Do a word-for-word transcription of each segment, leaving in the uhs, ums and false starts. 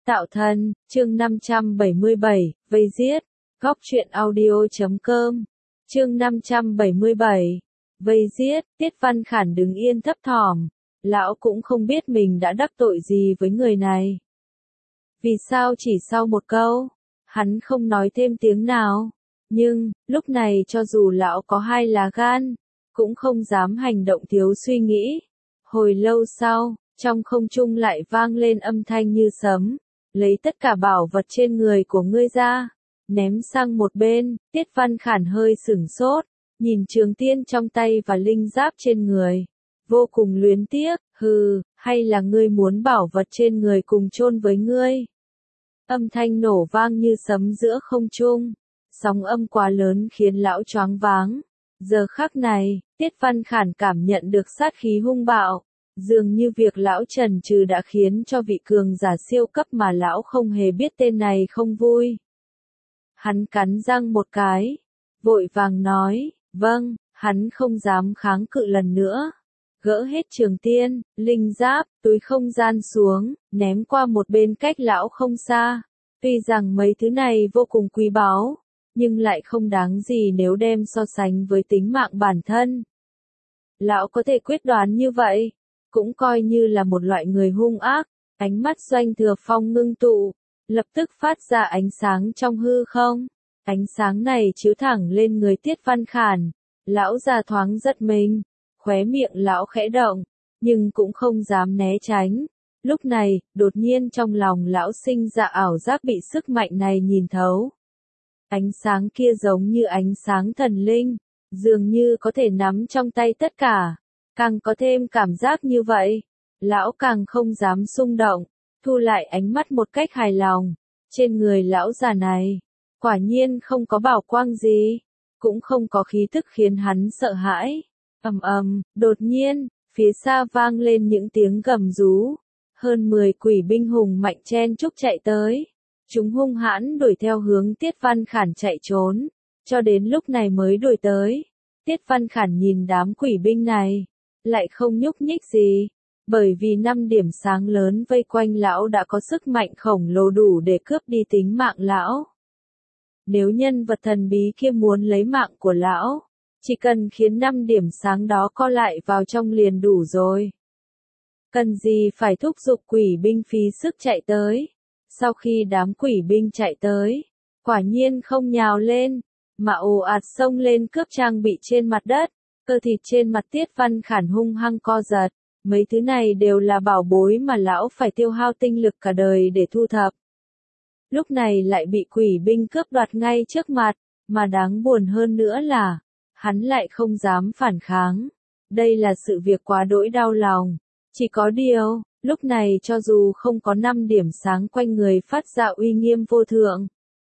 Tạo thân, chương năm trăm bảy mươi bảy, vây giết, góc truyện audio chấm com, chương năm trăm bảy mươi bảy, vây giết, Tiết Văn Khản đứng yên thấp thỏm, lão cũng không biết mình đã đắc tội gì với người này. Vì sao chỉ sau một câu, hắn không nói thêm tiếng nào, nhưng, lúc này cho dù lão có hai lá gan, cũng không dám hành động thiếu suy nghĩ. Hồi lâu sau, trong không trung lại vang lên âm thanh như sấm. Lấy tất cả bảo vật trên người của ngươi ra, ném sang một bên. Tiết Văn Khản hơi sửng sốt, nhìn trường tiên trong tay và linh giáp trên người, vô cùng luyến tiếc. Hừ, hay là ngươi muốn bảo vật trên người cùng chôn với ngươi? Âm thanh nổ vang như sấm giữa không trung, sóng âm quá lớn khiến lão choáng váng. Giờ khắc này, Tiết Văn Khản cảm nhận được sát khí hung bạo. Dường như việc lão trần trừ đã khiến cho vị cường giả siêu cấp mà lão không hề biết tên này không vui. Hắn cắn răng một cái, vội vàng nói, vâng, hắn không dám kháng cự lần nữa. Gỡ hết trường tiên, linh giáp, túi không gian xuống, ném qua một bên cách lão không xa. Tuy rằng mấy thứ này vô cùng quý báu, nhưng lại không đáng gì nếu đem so sánh với tính mạng bản thân. Lão có thể quyết đoán như vậy, cũng coi như là một loại người hung ác. Ánh mắt Doanh Thừa Phong ngưng tụ, lập tức phát ra ánh sáng trong hư không. Ánh sáng này chiếu thẳng lên người Tiết Văn Khản. Lão già thoáng giật mình, khóe miệng lão khẽ động, nhưng cũng không dám né tránh. Lúc này, đột nhiên trong lòng lão sinh ra ảo giác bị sức mạnh này nhìn thấu. Ánh sáng kia giống như ánh sáng thần linh, dường như có thể nắm trong tay tất cả. Càng có thêm cảm giác như vậy, lão càng không dám xung động, thu lại ánh mắt một cách hài lòng. Trên người lão già này, quả nhiên không có bảo quang gì, cũng không có khí thức khiến hắn sợ hãi. Ầm ầm, đột nhiên, phía xa vang lên những tiếng gầm rú. Hơn mười quỷ binh hùng mạnh chen chúc chạy tới. Chúng hung hãn đuổi theo hướng Tiết Văn Khản chạy trốn, cho đến lúc này mới đuổi tới. Tiết Văn Khản nhìn đám quỷ binh này, lại không nhúc nhích gì, bởi vì năm điểm sáng lớn vây quanh lão đã có sức mạnh khổng lồ đủ để cướp đi tính mạng lão. Nếu nhân vật thần bí kia muốn lấy mạng của lão, chỉ cần khiến năm điểm sáng đó co lại vào trong liền đủ rồi. Cần gì phải thúc giục quỷ binh phí sức chạy tới. Sau khi đám quỷ binh chạy tới, quả nhiên không nhào lên, mà ồ ạt xông lên cướp trang bị trên mặt đất. Cơ thịt trên mặt Tiết Văn Khản hung hăng co giật. Mấy thứ này đều là bảo bối mà lão phải tiêu hao tinh lực cả đời để thu thập. Lúc này lại bị quỷ binh cướp đoạt ngay trước mặt, mà đáng buồn hơn nữa là, hắn lại không dám phản kháng. Đây là sự việc quá đỗi đau lòng. Chỉ có điều, lúc này cho dù không có năm điểm sáng quanh người phát ra uy nghiêm vô thượng,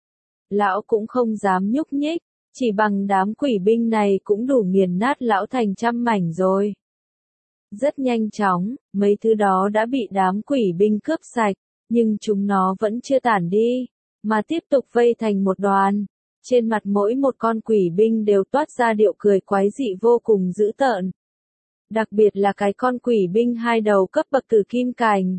lão cũng không dám nhúc nhích. Chỉ bằng đám quỷ binh này cũng đủ nghiền nát lão thành trăm mảnh rồi. Rất nhanh chóng, mấy thứ đó đã bị đám quỷ binh cướp sạch, nhưng chúng nó vẫn chưa tản đi, mà tiếp tục vây thành một đoàn. Trên mặt mỗi một con quỷ binh đều toát ra điệu cười quái dị vô cùng dữ tợn. Đặc biệt là cái con quỷ binh hai đầu cấp bậc tử kim cành.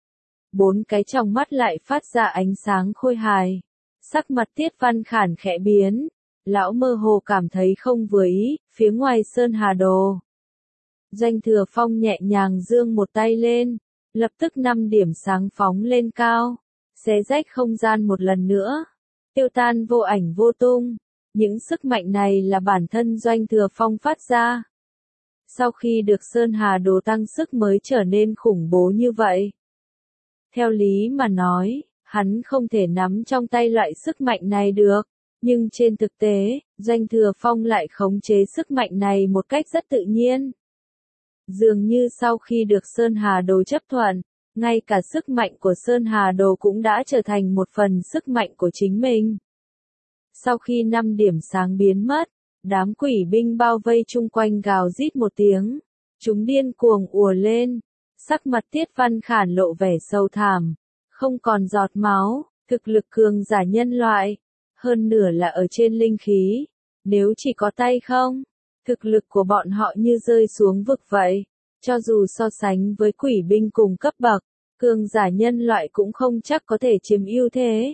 Bốn cái trong mắt lại phát ra ánh sáng khôi hài. Sắc mặt Tiết Văn Khản khẽ biến. Lão mơ hồ cảm thấy không vừa ý, phía ngoài Sơn Hà Đồ. Doanh Thừa Phong nhẹ nhàng giương một tay lên, lập tức năm điểm sáng phóng lên cao, xé rách không gian một lần nữa, tiêu tan vô ảnh vô tung. Những sức mạnh này là bản thân Doanh Thừa Phong phát ra. Sau khi được Sơn Hà Đồ tăng sức mới trở nên khủng bố như vậy. Theo lý mà nói, hắn không thể nắm trong tay loại sức mạnh này được. Nhưng trên thực tế, Doanh Thừa Phong lại khống chế sức mạnh này một cách rất tự nhiên. Dường như sau khi được Sơn Hà Đồ chấp thuận, ngay cả sức mạnh của Sơn Hà Đồ cũng đã trở thành một phần sức mạnh của chính mình. Sau khi năm điểm sáng biến mất, đám quỷ binh bao vây chung quanh gào rít một tiếng. Chúng điên cuồng ùa lên. Sắc mặt Tiết Văn Khản lộ vẻ sâu thẳm, không còn giọt máu, thực lực cường giả nhân loại. Hơn nửa là ở trên linh khí. Nếu chỉ có tay không, thực lực của bọn họ như rơi xuống vực vậy. Cho dù so sánh với quỷ binh cùng cấp bậc, cường giả nhân loại cũng không chắc có thể chiếm ưu thế.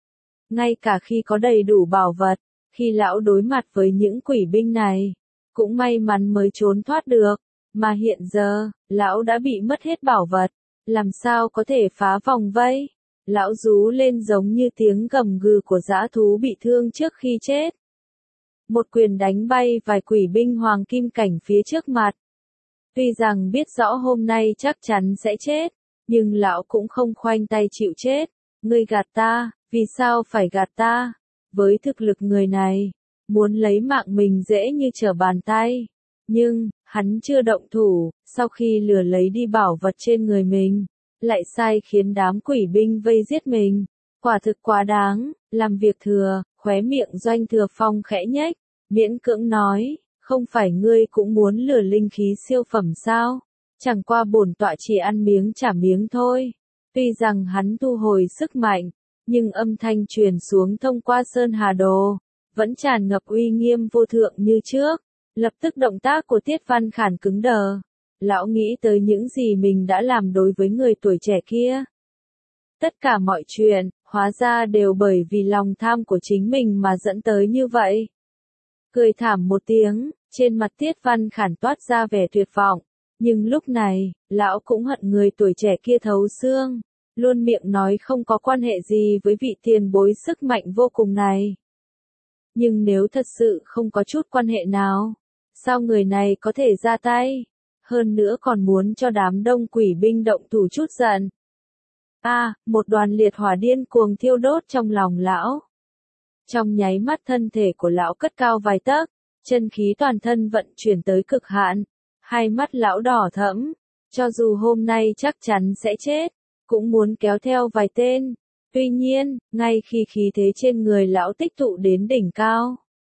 Ngay cả khi có đầy đủ bảo vật, khi lão đối mặt với những quỷ binh này, cũng may mắn mới trốn thoát được, mà hiện giờ, lão đã bị mất hết bảo vật, làm sao có thể phá vòng vây? Lão rú lên giống như tiếng gầm gừ của dã thú bị thương trước khi chết. Một quyền đánh bay vài quỷ binh hoàng kim cảnh phía trước mặt. Tuy rằng biết rõ hôm nay chắc chắn sẽ chết, nhưng lão cũng không khoanh tay chịu chết. Ngươi gạt ta, vì sao phải gạt ta? Với thực lực người này, muốn lấy mạng mình dễ như trở bàn tay. Nhưng, hắn chưa động thủ, sau khi lừa lấy đi bảo vật trên người mình, lại sai khiến đám quỷ binh vây giết mình. Quả thực quá đáng, làm việc thừa, khóe miệng Doanh Thừa Phong khẽ nhếch, miễn cưỡng nói, không phải ngươi cũng muốn lừa linh khí siêu phẩm sao? Chẳng qua bổn tọa chỉ ăn miếng trả miếng thôi. Tuy rằng hắn thu hồi sức mạnh, nhưng âm thanh truyền xuống thông qua Sơn Hà Đồ, vẫn tràn ngập uy nghiêm vô thượng như trước. Lập tức động tác của Tiết Văn Khản cứng đờ. Lão nghĩ tới những gì mình đã làm đối với người tuổi trẻ kia. Tất cả mọi chuyện, hóa ra đều bởi vì lòng tham của chính mình mà dẫn tới như vậy. Cười thảm một tiếng, trên mặt Tiết Văn Khản toát ra vẻ tuyệt vọng. Nhưng lúc này, lão cũng hận người tuổi trẻ kia thấu xương. Luôn miệng nói không có quan hệ gì với vị tiền bối sức mạnh vô cùng này. Nhưng nếu thật sự không có chút quan hệ nào, sao người này có thể ra tay? Hơn nữa còn muốn cho đám đông quỷ binh động thủ chút giận. A, à, một đoàn liệt hỏa điên cuồng thiêu đốt trong lòng lão. Trong nháy mắt thân thể của lão cất cao vài tấc, chân khí toàn thân vận chuyển tới cực hạn, hai mắt lão đỏ thẫm, cho dù hôm nay chắc chắn sẽ chết, cũng muốn kéo theo vài tên. Tuy nhiên, ngay khi khí thế trên người lão tích tụ đến đỉnh cao,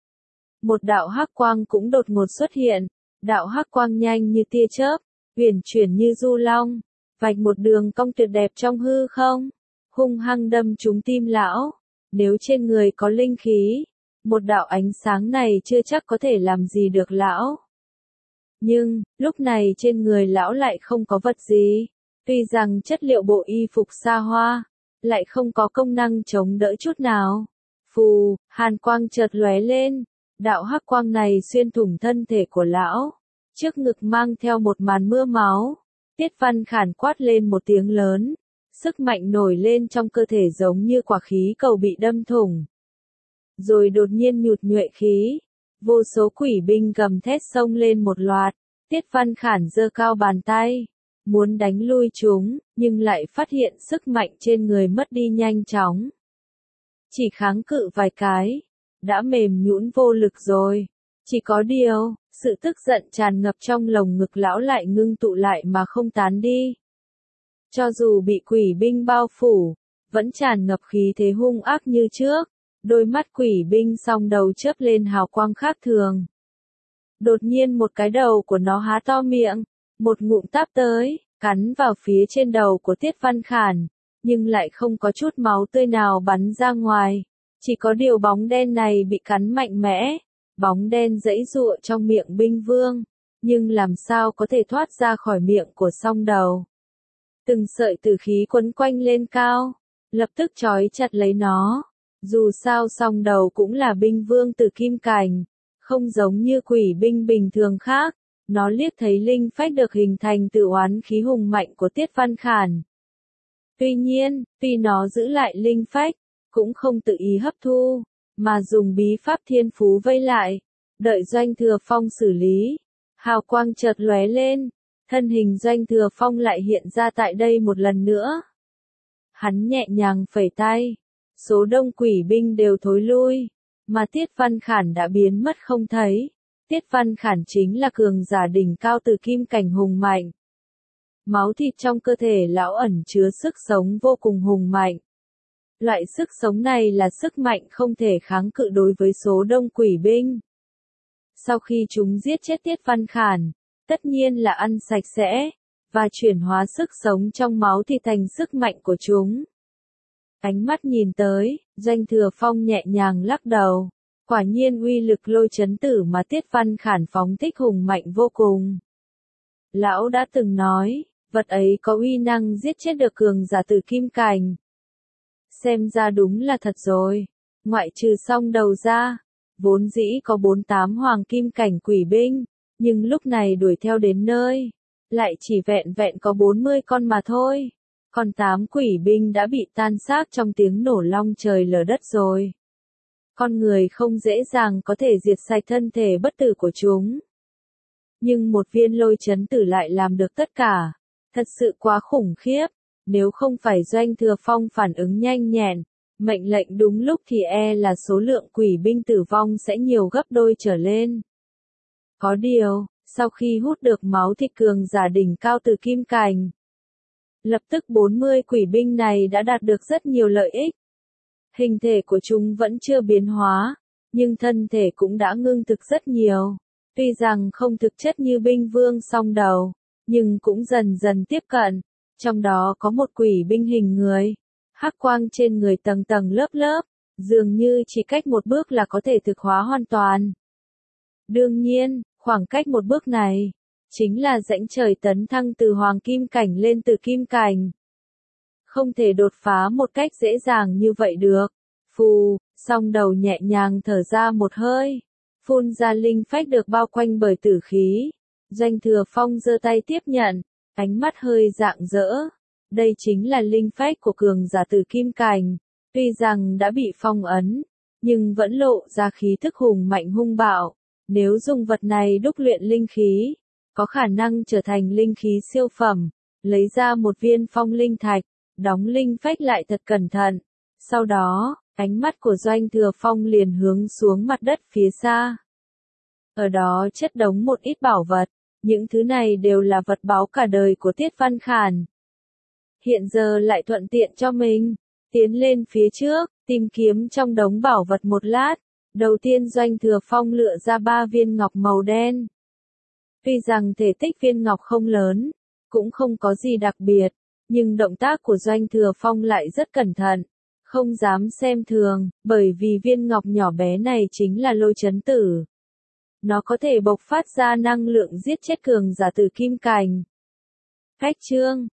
một đạo hắc quang cũng đột ngột xuất hiện, đạo hắc quang nhanh như tia chớp, uyển chuyển như du long, vạch một đường cong tuyệt đẹp trong hư không, hung hăng đâm trúng tim lão. Nếu trên người có linh khí, một đạo ánh sáng này chưa chắc có thể làm gì được lão. Nhưng, lúc này trên người lão lại không có vật gì, tuy rằng chất liệu bộ y phục xa hoa, lại không có công năng chống đỡ chút nào. Phù, hàn quang chợt lóe lên, đạo hắc quang này xuyên thủng thân thể của lão, trước ngực mang theo một màn mưa máu. Tiết Văn Khản quát lên một tiếng lớn, sức mạnh nổi lên trong cơ thể giống như quả khí cầu bị đâm thủng. Rồi đột nhiên nhụt nhuệ khí, vô số quỷ binh gầm thét xông lên một loạt, Tiết Văn Khản giơ cao bàn tay, muốn đánh lui chúng, nhưng lại phát hiện sức mạnh trên người mất đi nhanh chóng. Chỉ kháng cự vài cái, đã mềm nhũn vô lực rồi. Chỉ có điều, sự tức giận tràn ngập trong lồng ngực lão lại ngưng tụ lại mà không tán đi. Cho dù bị quỷ binh bao phủ, vẫn tràn ngập khí thế hung ác như trước, đôi mắt quỷ binh song đầu chớp lên hào quang khác thường. Đột nhiên một cái đầu của nó há to miệng, một ngụm táp tới, cắn vào phía trên đầu của Tiết Văn Khản, nhưng lại không có chút máu tươi nào bắn ra ngoài, chỉ có điều bóng đen này bị cắn mạnh mẽ, bóng đen giãy giụa trong miệng binh vương, nhưng làm sao có thể thoát ra khỏi miệng của song đầu. Từng sợi tử khí quấn quanh lên cao, lập tức trói chặt lấy nó. Dù sao song đầu cũng là binh vương từ kim cảnh, không giống như quỷ binh bình thường khác, nó liếc thấy linh phách được hình thành từ oán khí hùng mạnh của Tiết Văn Khản. Tuy nhiên, tuy nó giữ lại linh phách, cũng không tự ý hấp thu, mà dùng bí pháp thiên phú vây lại, đợi Doanh Thừa Phong xử lý. Hào quang chợt lóe lên, thân hình Doanh Thừa Phong lại hiện ra tại đây một lần nữa. Hắn nhẹ nhàng phẩy tay, số đông quỷ binh đều thối lui, mà Tiết Văn Khản đã biến mất không thấy. Tiết Văn Khản chính là cường giả đỉnh cao từ kim cảnh hùng mạnh. Máu thịt trong cơ thể lão ẩn chứa sức sống vô cùng hùng mạnh. Loại sức sống này là sức mạnh không thể kháng cự đối với số đông quỷ binh. Sau khi chúng giết chết Tiết Văn Khản, tất nhiên là ăn sạch sẽ, và chuyển hóa sức sống trong máu thịt thành sức mạnh của chúng. Ánh mắt nhìn tới, Doanh Thừa Phong nhẹ nhàng lắc đầu. Quả nhiên uy lực lôi chấn tử mà Tiết Văn Khản phóng thích hùng mạnh vô cùng. Lão đã từng nói, Vật ấy có uy năng giết chết được cường giả tử kim cảnh. Xem ra đúng là thật rồi. Ngoại trừ song đầu ra, vốn dĩ có bốn tám hoàng kim cảnh quỷ binh, nhưng lúc này đuổi theo đến nơi, lại chỉ vẹn vẹn có bốn mươi con mà thôi. Còn tám quỷ binh đã bị tan xác trong tiếng nổ long trời lở đất rồi. Con người không dễ dàng có thể diệt sạch thân thể bất tử của chúng. Nhưng một viên lôi chấn tử lại làm được tất cả. Thật sự quá khủng khiếp. Nếu không phải Doanh Thừa Phong phản ứng nhanh nhẹn, mệnh lệnh đúng lúc thì e là số lượng quỷ binh tử vong sẽ nhiều gấp đôi trở lên. Có điều, sau khi hút được máu thịt cường giả đỉnh cao từ kim cảnh, lập tức bốn mươi quỷ binh này đã đạt được rất nhiều lợi ích. Hình thể của chúng vẫn chưa biến hóa, nhưng thân thể cũng đã ngưng thực rất nhiều. Tuy rằng không thực chất như binh vương song đầu, nhưng cũng dần dần tiếp cận. Trong đó có một quỷ binh hình người, hắc quang trên người tầng tầng lớp lớp, dường như chỉ cách một bước là có thể thực hóa hoàn toàn. Đương nhiên, khoảng cách một bước này, chính là rãnh trời tấn thăng từ hoàng kim cảnh lên từ kim cảnh. Không thể đột phá một cách dễ dàng như vậy được. Phù, song đầu nhẹ nhàng thở ra một hơi, phun ra linh phách được bao quanh bởi tử khí. Doanh Thừa Phong giơ tay tiếp nhận, ánh mắt hơi rạng rỡ. Đây chính là linh phách của cường giả tử kim cảnh, tuy rằng đã bị phong ấn, nhưng vẫn lộ ra khí thức hùng mạnh hung bạo. Nếu dùng vật này đúc luyện linh khí, có khả năng trở thành linh khí siêu phẩm. Lấy ra một viên phong linh thạch, đóng linh phách lại thật cẩn thận. Sau đó, ánh mắt của Doanh Thừa Phong liền hướng xuống mặt đất phía xa. Ở đó chất đống một ít bảo vật, những thứ này đều là vật báu cả đời của Tiết Văn Khản. Hiện giờ lại thuận tiện cho mình, tiến lên phía trước, tìm kiếm trong đống bảo vật một lát. Đầu tiên Doanh Thừa Phong lựa ra ba viên ngọc màu đen. Tuy rằng thể tích viên ngọc không lớn, cũng không có gì đặc biệt, nhưng động tác của Doanh Thừa Phong lại rất cẩn thận, không dám xem thường, bởi vì viên ngọc nhỏ bé này chính là lôi chấn tử. Nó có thể bộc phát ra năng lượng giết chết cường giả tử kim cảnh. Phách chương,